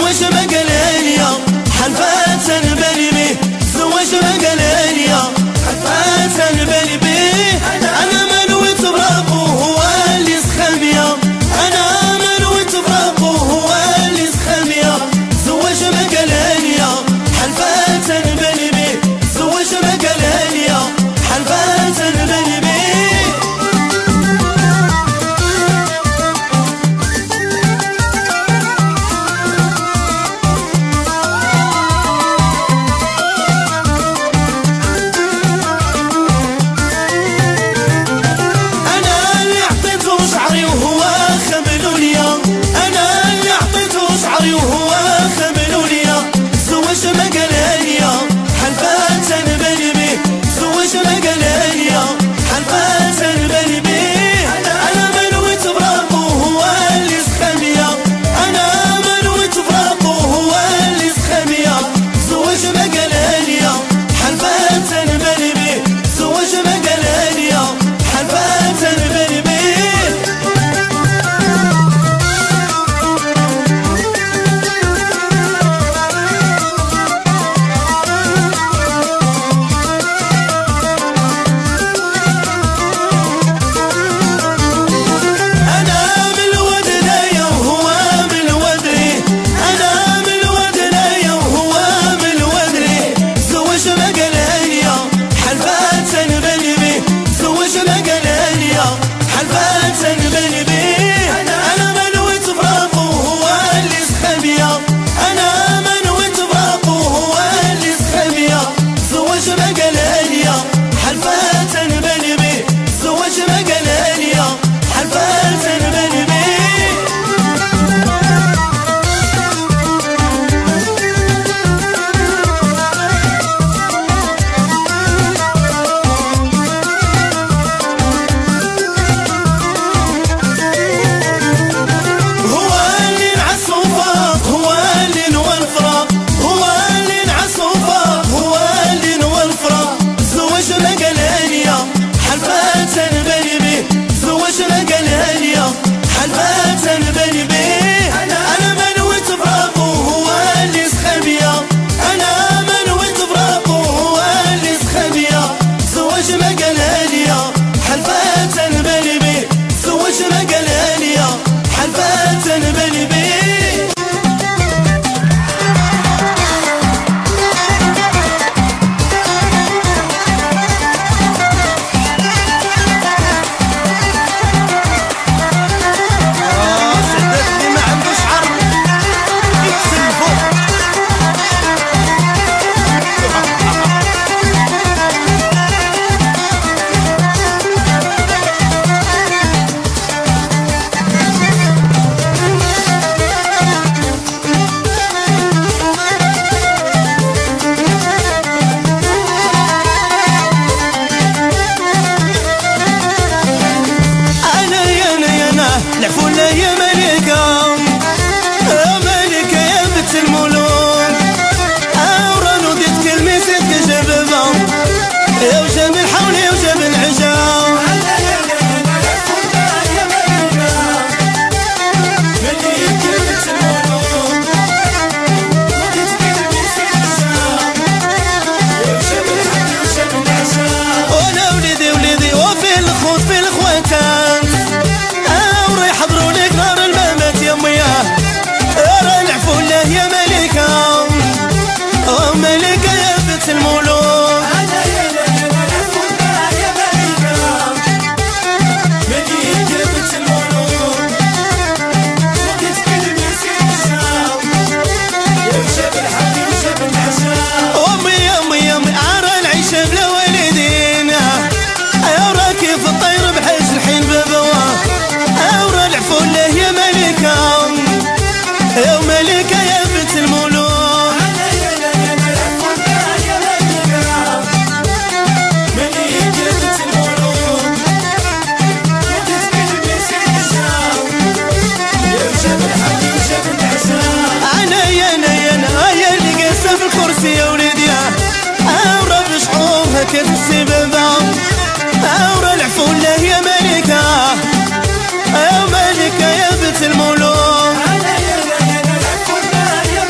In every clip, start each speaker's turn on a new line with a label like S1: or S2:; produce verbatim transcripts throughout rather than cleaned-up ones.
S1: زوج مقلانيا حلفات البني بيه زوج مقلانيا حلفات البني بيه انا منويت بربو هو اللي سخميا انا منويت بربو هو اللي سخميا زوج مقلانيا حلفات البني بيه زوج مقلانيا حلفات البني بيه
S2: كرسي ببعض أورا العفولة يا ملكة يا ملكة يا بنت الملوك.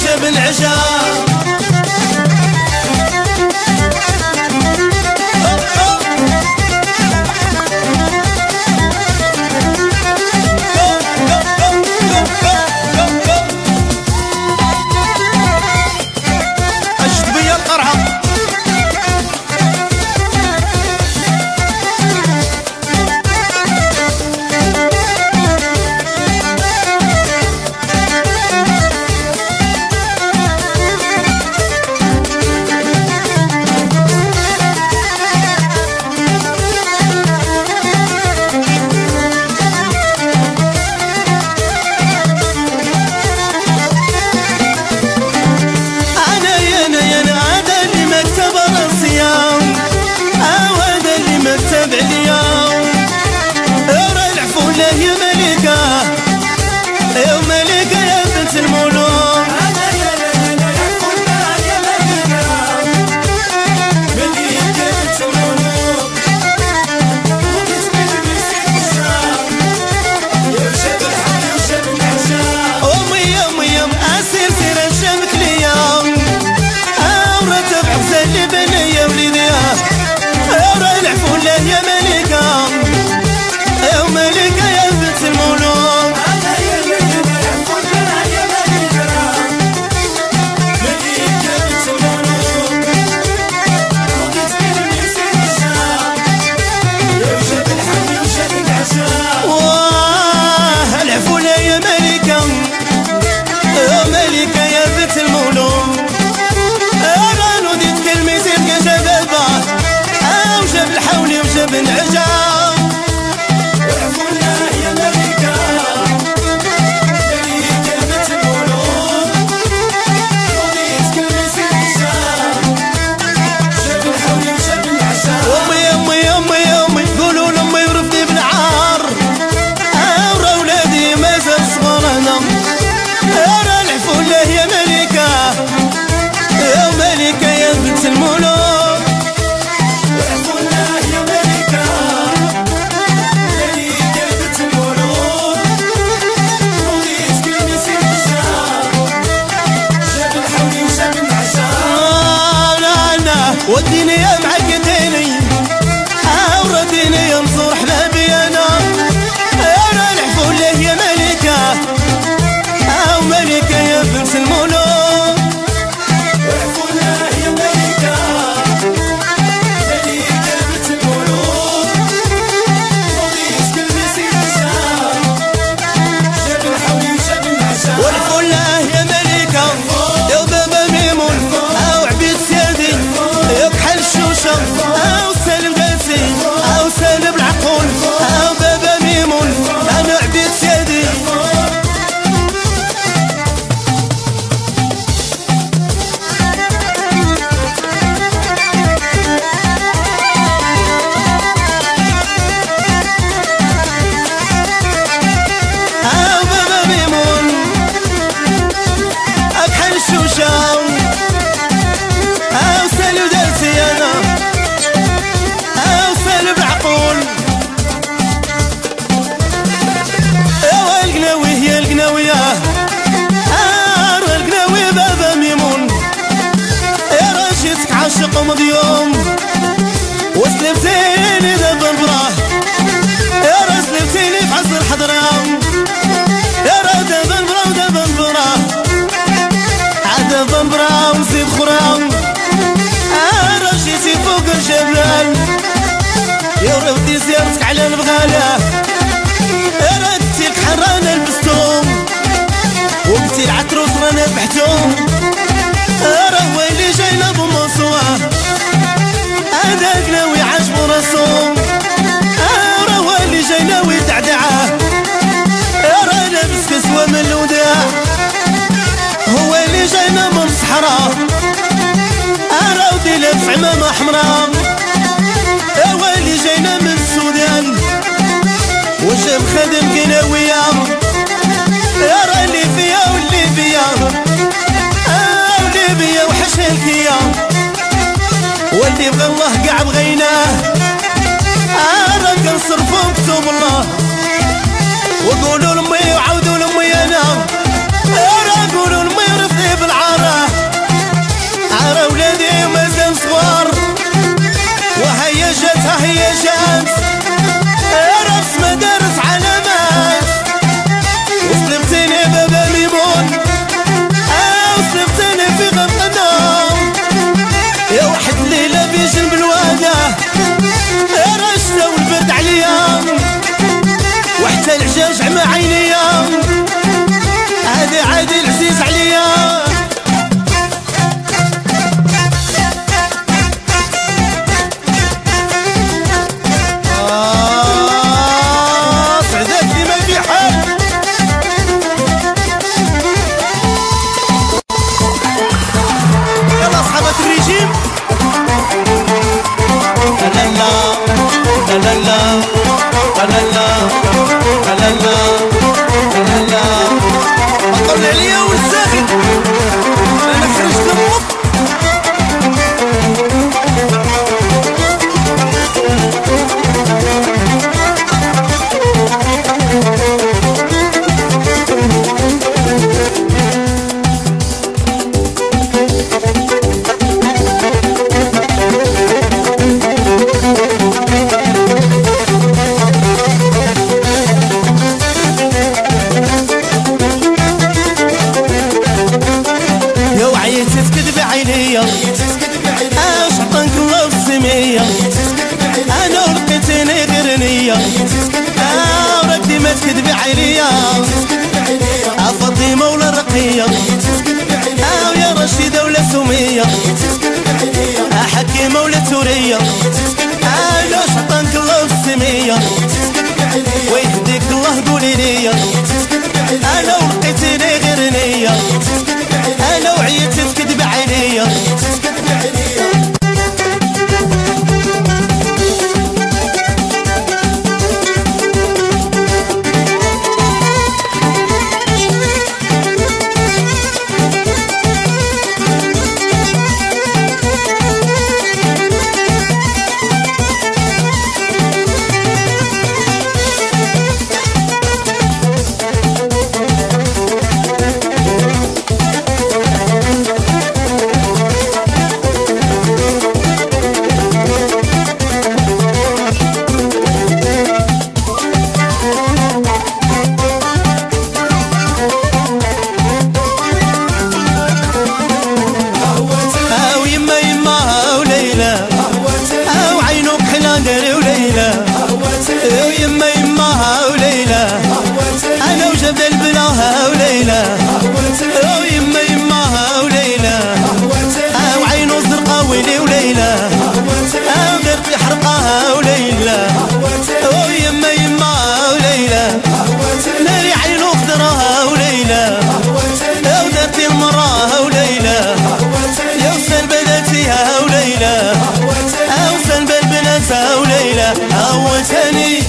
S1: وجب العشاء.
S2: وديني يا معقديني اورديني يا مزور حبابي انا انا العفو له يا ملكه او ملكه يا بنت الملوك
S1: العفو له يا ملكه ملكه بنت الملوك فضيت كل مسير شاب جاب الحول وجاب العشاء.
S2: والعفو له يا ملكه يا بابا ميمون او عبيد سيادي يكحل الشوشة أو سالم قاسي أو سالم العقول أو بابا ميمون أنا عبيد سيادي. أو بابا ميمون أكحل الشوشة عاشق مضيوم وسلمتيني دابا براه يا راه سلمتيني في عصر الحضرة يا راه دابا براه ودابا براه عاد دابا براه ونزيد خرا راه جيتي فوق الجبل يا ودي زيارتك على البغالة يا راه قلتي لك حرانا لبستوم وقلتي العتروس رانا بحتوم راه ويلي جاينا بمصوى هذاك ناوي عاجبو راسو راه ويلي جاي ناوي دعدعه راه لابس كسوة من الوداع هو اللي جاينا من الصحراء راه ودي لابس عمامة حمراء هو اللي جاينا من السودان وجاب خادم قناوية راه اللي فيا واللي فيا بيا وحشالكيا واللي بغى الله قاع بغيناه انا كنصرفو كتب الله وقولوا لامي وعاودوا لامي انا راه قولوا لامي رفدي بالعار شمس رأس مدارس علامات وصلبتني بابا ميمون وصلبتني في غمضة يا واحد ليلة في جنب الوادة رشدة والبرد عليا وحتى العجاج عمى عينيا هذا عادي العزيز عليا آه سعدات ديما في حال يلا أصحابات الريجيم لا لا لا لا لا لا لا لا لا طلع عليا والساخن انا خرجت للمط شطنك الله والسمية انا ولقيتني غير نية ردي ما تكذبي عليا فاطمة ولا رقية ويا رشيدة ولا سمية حكيمة ولا تورية انا شطنك الله والسمية ويهديك الله قولي ليا انا ولقيتني غير نية انا وعيت تكذبي عليا ويما يماها وليلى انا وجبل البلاها وليلى ويما يماها وليلى وعينو زرقا ويلي وليلى غير حرقاها وليلى ويما يماها وليلى ناري عينو خضراها وليلى ودرتي المراها وليلى يا وسال بناتيها وليلى وسال بناتها وليلى هوتني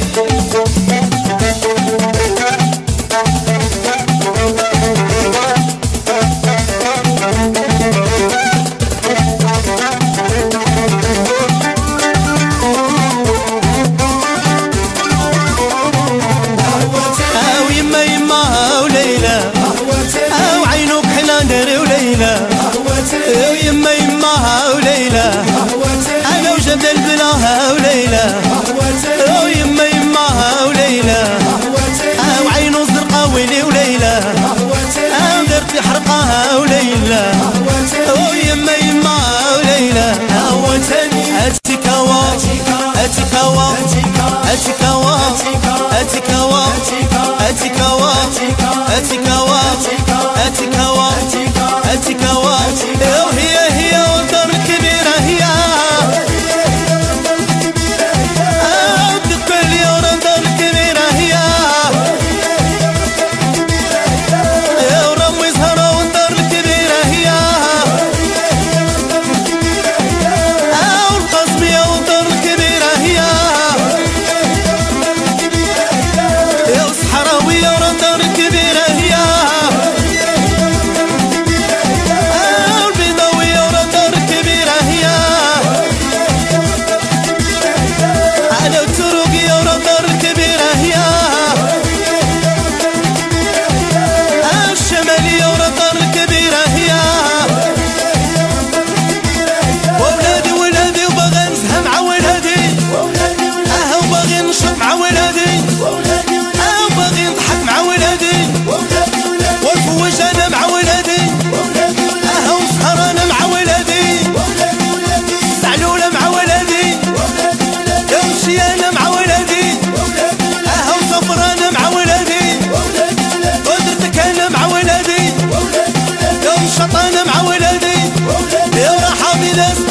S2: ويما يماها وليلى وعينو كحلان داري وليلى ويما يماها وليلى انا وجبل البلاها وليلى ويما يماها وليلى وعينو زرقا ويلي وليلى درتي حرقاها وليلى ويما يماها وليلى هوتني هاتي كوا هاتي كوا هاتي كوا هاتي كوا هاتي كوا هاتي كوا هاتي كوا هاتي كوا وهي هي والدار الكبيرة هي تقبل يا والدار الكبيرة هي ورمي زهرة والدار الكبيرة هي والقصبية والدار الكبيرة هي يا صحراوية والدار الكبيرة هي ولادي أو باغي نضحك مع ولادي ونفوج أنا مع ولادي أهو سهر أنا مع ولادي زعلولة مع ولادي يمشي أنا مع ولادي أهو سفر أنا مع ولادي قدرتك أنا مع ولادي يوم شط أنا مع ولادي يا راحة بناس